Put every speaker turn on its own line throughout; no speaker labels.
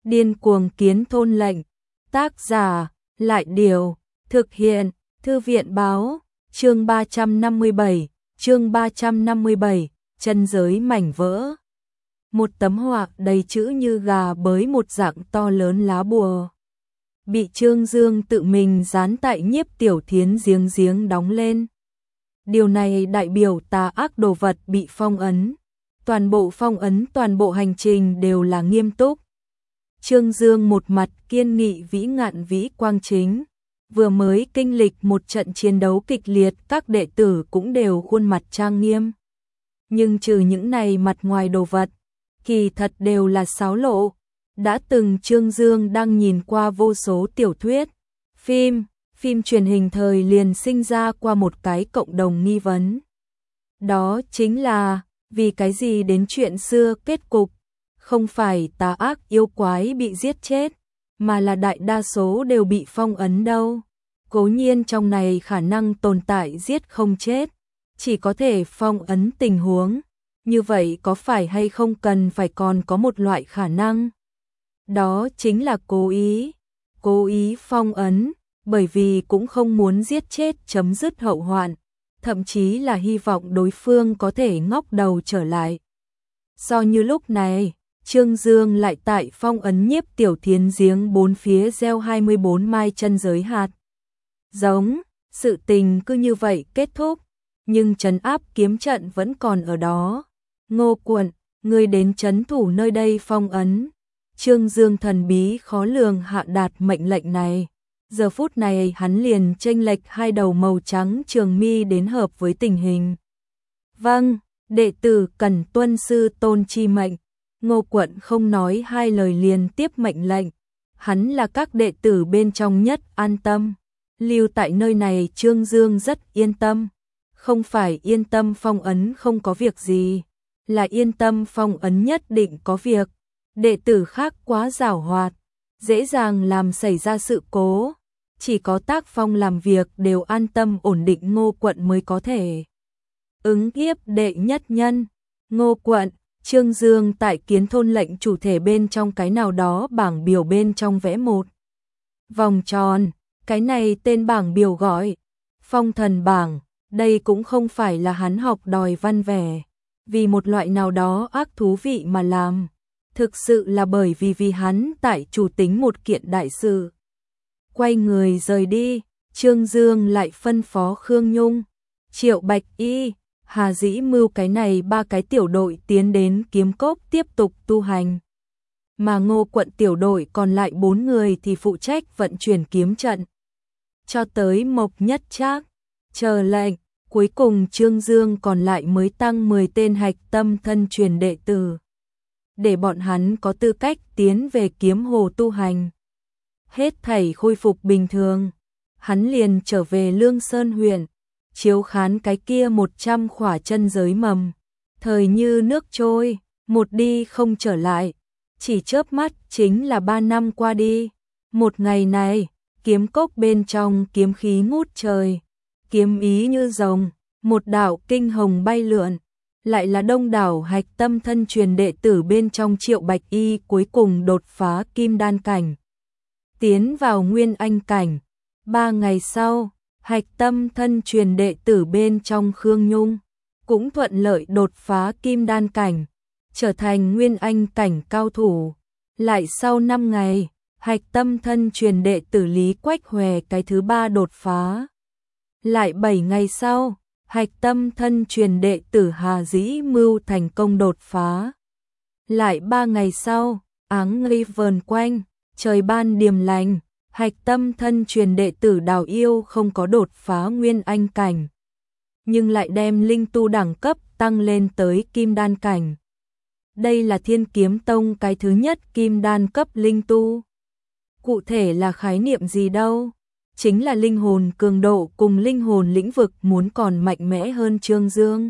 Điên cuồng kiến thôn lệnh. Tác giả, Lại Điều. Thực hiện, Thư viện Báo. Chương 357, chân giới mảnh vỡ. Một tấm họa đầy chữ như gà bới một dạng to lớn lá bùa. Bị Trương Dương tự mình dán tại Nhiếp Tiểu Thiến giếng đóng lên. Điều này đại biểu tà ác đồ vật bị phong ấn. Toàn bộ hành trình đều là nghiêm túc. Trương Dương một mặt kiên nghị vĩ ngạn vĩ quang chính. Vừa mới kinh lịch một trận chiến đấu kịch liệt, các đệ tử cũng đều khuôn mặt trang nghiêm. Nhưng trừ những này mặt ngoài đồ vật, kỳ thật đều là xáo lộ. Đã từng Trương Dương đang nhìn qua vô số tiểu thuyết, phim truyền hình thời liền sinh ra qua một cái cộng đồng nghi vấn. Đó chính là, vì cái gì đến chuyện xưa kết cục, không phải tà ác yêu quái bị giết chết, mà là đại đa số đều bị phong ấn đâu. Cố nhiên trong này khả năng tồn tại giết không chết, chỉ có thể phong ấn tình huống. Như vậy có phải hay không cần phải còn có một loại khả năng? Đó chính là cố ý phong ấn, bởi vì cũng không muốn giết chết chấm dứt hậu hoạn, thậm chí là hy vọng đối phương có thể ngóc đầu trở lại. Do như lúc này, Trương Dương lại tại phong ấn Nhiếp Tiểu Thiến giếng bốn phía gieo 24 mai chân giới hạt. Giống, sự tình cứ như vậy kết thúc, nhưng trấn áp kiếm trận vẫn còn ở đó. Ngô Quận, người đến trấn thủ nơi đây phong ấn. Trương Dương thần bí khó lường hạ đạt mệnh lệnh này. Giờ phút này hắn liền chênh lệch hai đầu màu trắng trường mi đến hợp với tình hình. Vâng, đệ tử cần tuân sư tôn chi mệnh. Ngô Quận không nói hai lời liền tiếp mệnh lệnh. Hắn là các đệ tử bên trong nhất an tâm. Lưu tại nơi này Trương Dương rất yên tâm. Không phải yên tâm phong ấn không có việc gì, là yên tâm phong ấn nhất định có việc. Đệ tử khác quá giảo hoạt, dễ dàng làm xảy ra sự cố. Chỉ có tác phong làm việc đều an tâm ổn định, Ngô Quận mới có thể ứng kiếp đệ nhất nhân. Ngô Quận, Trương Dương tại kiến thôn lệnh chủ thể bên trong cái nào đó bảng biểu bên trong vẽ một vòng tròn. Cái này tên bảng biểu gọi Phong Thần Bảng. Đây cũng không phải là hắn học đòi văn vẻ, vì một loại nào đó ác thú vị mà làm. Thực sự là bởi vì hắn tại chủ tính một kiện đại sự. Quay người rời đi, Trương Dương lại phân phó Khương Nhung, Triệu Bạch Y, Hà Dĩ Mưu cái này ba cái tiểu đội tiến đến Kiếm Cốc tiếp tục tu hành. Mà Ngô Quận tiểu đội còn lại 4 người thì phụ trách vận chuyển kiếm trận. Cho tới Mộc Nhất Trác chờ lệnh, cuối cùng Trương Dương còn lại mới tăng 10 tên hạch tâm thân truyền đệ tử, để bọn hắn có tư cách tiến về kiếm hồ tu hành. Hết thảy khôi phục bình thường, hắn liền trở về Lương Sơn huyện, chiếu khán cái kia 100 khỏa chân giới mầm. Thời như nước trôi, một đi không trở lại, chỉ chớp mắt chính là 3 năm qua đi. Một ngày này, Kiếm Cốc bên trong kiếm khí ngút trời, kiếm ý như rồng, một đạo kinh hồng bay lượn. Lại là đông đảo hạch tâm thân truyền đệ tử bên trong Triệu Bạch Y cuối cùng đột phá kim đan cảnh, tiến vào nguyên anh cảnh. 3 ngày sau, hạch tâm thân truyền đệ tử bên trong Khương Nhung cũng thuận lợi đột phá kim đan cảnh, trở thành nguyên anh cảnh cao thủ. Lại sau 5 ngày, hạch tâm thân truyền đệ tử Lý Quách Hòe cái thứ 3 đột phá. Lại 7 ngày sau, hạch tâm thân truyền đệ tử Hà Dĩ Mưu thành công đột phá. Lại 3 ngày sau, áng ngây vờn quanh, trời ban điềm lành, hạch tâm thân truyền đệ tử Đào Yêu không có đột phá nguyên anh cảnh, nhưng lại đem linh tu đẳng cấp tăng lên tới kim đan cảnh. Đây là Thiên Kiếm Tông cái thứ nhất kim đan cấp linh tu. Cụ thể là khái niệm gì đâu? Chính là linh hồn cường độ cùng linh hồn lĩnh vực muốn còn mạnh mẽ hơn Trương Dương.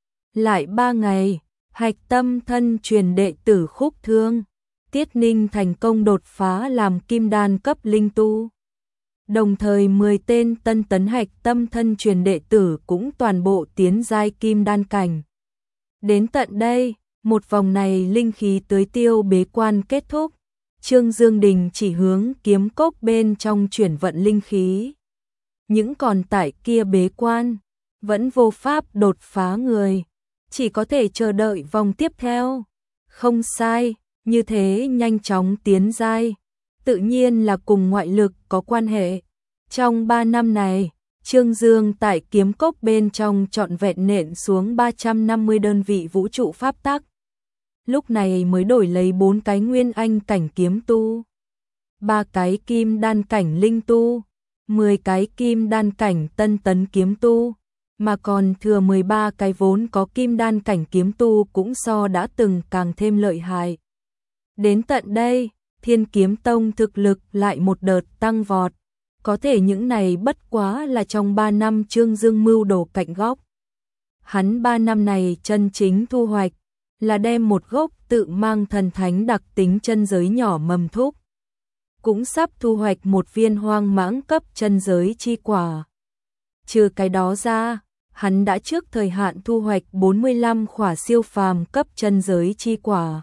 Lại 3 ngày, hạch tâm thân truyền đệ tử Khúc Thương, Tiết Ninh thành công đột phá làm kim đan cấp linh tu. Đồng thời 10 tên tân tấn hạch tâm thân truyền đệ tử cũng toàn bộ tiến giai kim đan cảnh. Đến tận đây, một vòng này linh khí tưới tiêu bế quan kết thúc. Trương Dương Đình chỉ hướng kiếm cốc bên trong chuyển vận linh khí. Những còn tại kia bế quan, vẫn vô pháp đột phá người, chỉ có thể chờ đợi vòng tiếp theo. Không sai, như thế nhanh chóng tiến giai, tự nhiên là cùng ngoại lực có quan hệ. Trong 3 năm này, Trương Dương tại kiếm cốc bên trong trọn vẹn nện xuống 350 đơn vị vũ trụ pháp tắc. Lúc này mới đổi lấy 4 cái nguyên anh cảnh kiếm tu, 3 cái kim đan cảnh linh tu, 10 cái kim đan cảnh tân tấn kiếm tu, mà còn thừa 13 cái vốn có kim đan cảnh kiếm tu cũng so đã từng càng thêm lợi hại. Đến tận đây, Thiên Kiếm Tông thực lực lại một đợt tăng vọt, có thể những này bất quá là trong 3 năm Trương Dương mưu đồ cạnh góc. Hắn 3 năm này chân chính thu hoạch là đem một gốc tự mang thần thánh đặc tính chân giới nhỏ mầm thúc. Cũng sắp thu hoạch một viên hoang mãng cấp chân giới chi quả. Trừ cái đó ra, hắn đã trước thời hạn thu hoạch 45 khỏa siêu phàm cấp chân giới chi quả,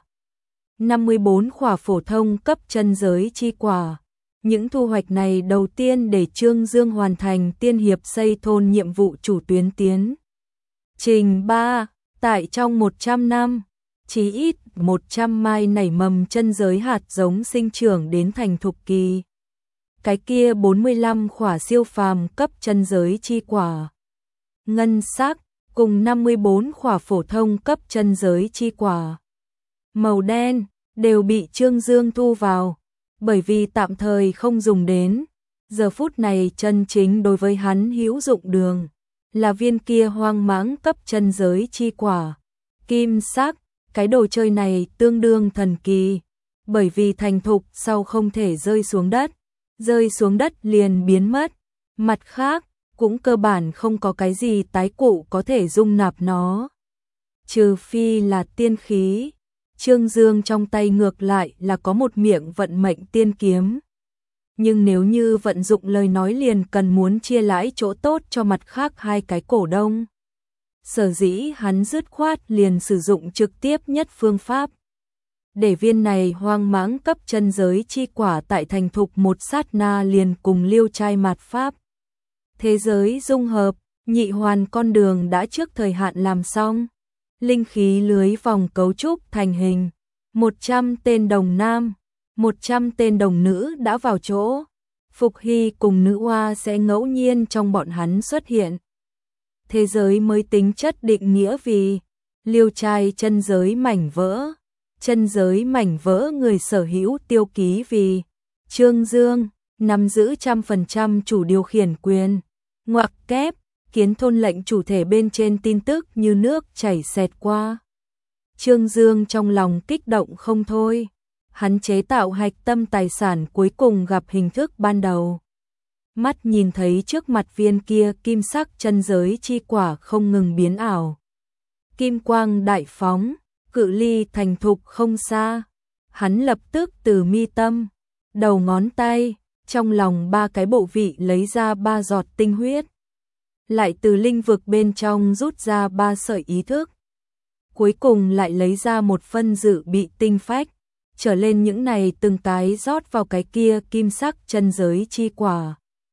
54 khỏa phổ thông cấp chân giới chi quả. Những thu hoạch này đầu tiên để Trương Dương hoàn thành tiên hiệp xây thôn nhiệm vụ chủ tuyến tiến trình 3, tại trong 100 năm, chỉ ít 100 mai nảy mầm chân giới hạt giống sinh trưởng đến thành thục kỳ. Cái kia 45 khỏa siêu phàm cấp chân giới chi quả ngân sắc cùng 54 khỏa phổ thông cấp chân giới chi quả màu đen đều bị Trương Dương thu vào, bởi vì tạm thời không dùng đến. Giờ phút này chân chính đối với hắn hữu dụng đường là viên kia hoang mãng cấp chân giới chi quả kim sắc. Cái đồ chơi này tương đương thần kỳ, bởi vì thành thục sau không thể rơi xuống đất liền biến mất. Mặt khác, cũng cơ bản không có cái gì tái cụ có thể dung nạp nó, trừ phi là tiên khí. Trương Dương trong tay ngược lại là có một miệng vận mệnh tiên kiếm, nhưng nếu như vận dụng lời nói liền cần muốn chia lãi chỗ tốt cho mặt khác 2 cái cổ đông. Sở dĩ hắn dứt khoát liền sử dụng trực tiếp nhất phương pháp, để viên này hoang mãng cấp chân giới chi quả tại thành thục một sát na liền cùng liêu trai mạt pháp. Thế giới dung hợp, nhị hoàn con đường đã trước thời hạn làm xong. Linh khí lưới vòng cấu trúc thành hình, 100 tên đồng nam, 100 tên đồng nữ đã vào chỗ. Phục Hy cùng nữ oa sẽ ngẫu nhiên trong bọn hắn xuất hiện. Thế giới mới tính chất định nghĩa vì liêu trai chân giới mảnh vỡ. Chân giới mảnh vỡ người sở hữu tiêu ký vì Trương Dương, nắm giữ 100% chủ điều khiển quyền. Ngoặc kép, kiến thôn lệnh chủ thể bên trên tin tức như nước chảy xẹt qua. Trương Dương trong lòng kích động không thôi. Hắn chế tạo hạch tâm tài sản cuối cùng gặp hình thức ban đầu. Mắt nhìn thấy trước mặt viên kia kim sắc chân giới chi quả không ngừng biến ảo. Kim quang đại phóng, cự ly thành thục không xa. Hắn lập tức từ mi tâm, đầu ngón tay, trong lòng 3 cái bộ vị lấy ra 3 giọt tinh huyết. Lại từ linh vực bên trong rút ra 3 sợi ý thức. Cuối cùng lại lấy ra một phân dự bị tinh phách, trở lên những này từng cái rót vào cái kia kim sắc chân giới chi quả.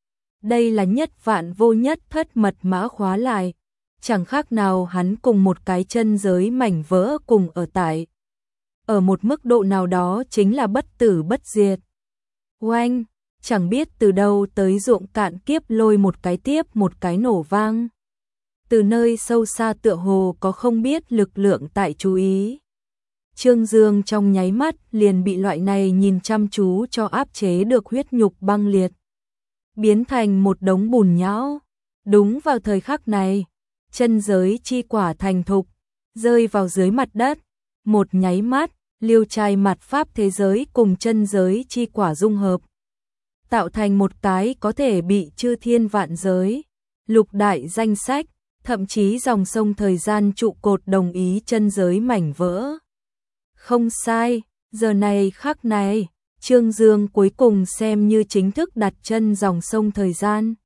Đây là nhất vạn vô nhất thất mật mã khóa lại, chẳng khác nào hắn cùng một cái chân giới mảnh vỡ cùng ở tại. Ở một mức độ nào đó chính là bất tử bất diệt. Oanh, chẳng biết từ đâu tới ruộng cạn kiếp lôi một cái tiếp một cái nổ vang. Từ nơi sâu xa tựa hồ có không biết lực lượng tại chú ý. Trương Dương trong nháy mắt liền bị loại này nhìn chăm chú cho áp chế được huyết nhục băng liệt, biến thành một đống bùn nhão. Đúng vào thời khắc này, chân giới chi quả thành thục, rơi vào dưới mặt đất. Một nháy mắt, liêu trai mặt pháp thế giới cùng chân giới chi quả dung hợp, tạo thành một cái có thể bị chư thiên vạn giới, lục đại danh sách, thậm chí dòng sông thời gian trụ cột đồng ý chân giới mảnh vỡ. Không sai, giờ này khắc này, Trương Dương cuối cùng xem như chính thức đặt chân dòng sông thời gian.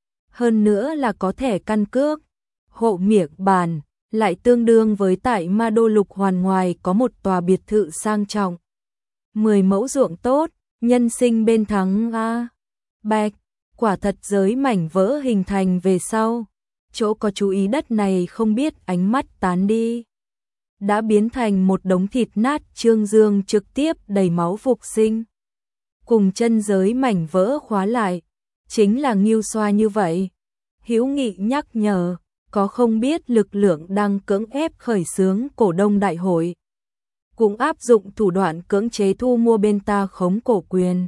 Hơn nữa là có thẻ căn cước, hộ miệng bàn, lại tương đương với tại Ma Đô Lục Hoàn ngoài có một tòa biệt thự sang trọng. 10 mẫu ruộng tốt, nhân sinh bên thắng a. Bạch, quả thật giới mảnh vỡ hình thành về sau, chỗ có chú ý đất này không biết ánh mắt tán đi. Đã biến thành một đống thịt nát, Trương Dương trực tiếp đầy máu phục sinh. Cùng chân giới mảnh vỡ khóa lại, chính là Ngưu Xoa như vậy. Hữu Nghị nhắc nhở, có không biết lực lượng đang cưỡng ép khởi xướng cổ đông đại hội. Cũng áp dụng thủ đoạn cưỡng chế thu mua bên ta khống cổ quyền.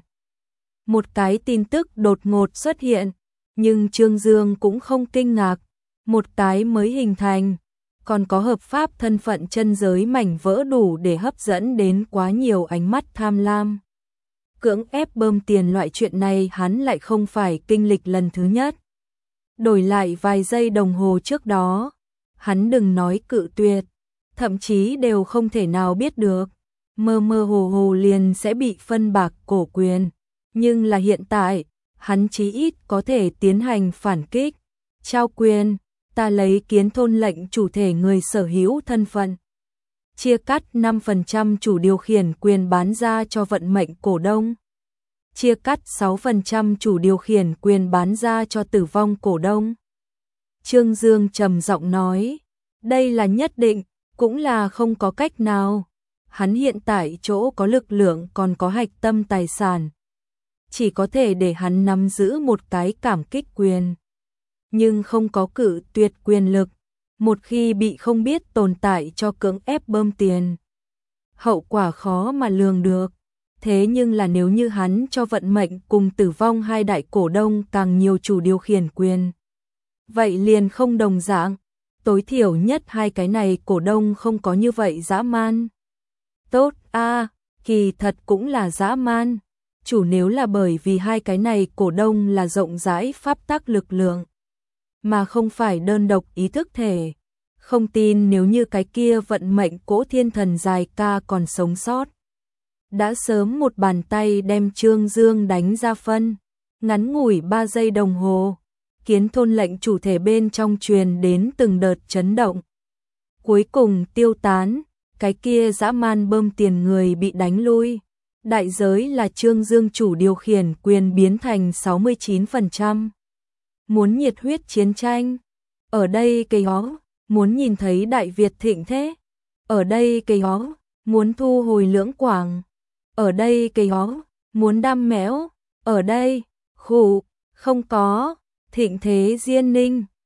Một cái tin tức đột ngột xuất hiện, nhưng Trương Dương cũng không kinh ngạc. Một cái mới hình thành, còn có hợp pháp thân phận chân giới mảnh vỡ đủ để hấp dẫn đến quá nhiều ánh mắt tham lam. Cưỡng ép bơm tiền loại chuyện này hắn lại không phải kinh lịch lần thứ nhất. Đổi lại vài giây đồng hồ trước đó, hắn đừng nói cự tuyệt, thậm chí đều không thể nào biết được, mơ mơ hồ hồ liền sẽ bị phân bạc cổ quyền. Nhưng là hiện tại, hắn chí ít có thể tiến hành phản kích, trao quyền, ta lấy Kiến Thôn lệnh chủ thể người sở hữu thân phận. Chia cắt 5% chủ điều khiển quyền bán ra cho vận mệnh cổ đông. Chia cắt 6% chủ điều khiển quyền bán ra cho tử vong cổ đông. Trương Dương trầm giọng nói, đây là nhất định, cũng là không có cách nào. Hắn hiện tại chỗ có lực lượng còn có hạch tâm tài sản. Chỉ có thể để hắn nắm giữ một cái cảm kích quyền. Nhưng không có cự tuyệt quyền lực. Một khi bị không biết tồn tại cho cưỡng ép bơm tiền. Hậu quả khó mà lường được. Thế nhưng là nếu như hắn cho vận mệnh cùng tử vong hai đại cổ đông càng nhiều chủ điều khiển quyền. Vậy liền không đồng dạng. Tối thiểu nhất hai cái này cổ đông không có như vậy dã man. Tốt a, kỳ thật cũng là dã man. Chủ nếu là bởi vì hai cái này cổ đông là rộng rãi pháp tắc lực lượng, mà không phải đơn độc ý thức thể. Không tin nếu như cái kia vận mệnh Cỗ Thiên Thần dài ca còn sống sót. Đã sớm một bàn tay đem Trương Dương đánh ra phân. Ngắn ngủi 3 giây đồng hồ, Kiến Thôn lệnh chủ thể bên trong truyền đến từng đợt chấn động. Cuối cùng tiêu tán, cái kia dã man bơm tiền người bị đánh lui. Đại giới là Trương Dương chủ điều khiển quyền biến thành 69%. Muốn nhiệt huyết chiến tranh. Ở đây cây ó, muốn nhìn thấy Đại Việt thịnh thế. Ở đây cây ó, muốn thu hồi Lưỡng Quảng. Ở đây cây ó, muốn đam mẽo. Ở đây, khủ, không có, thịnh thế Diên Ninh.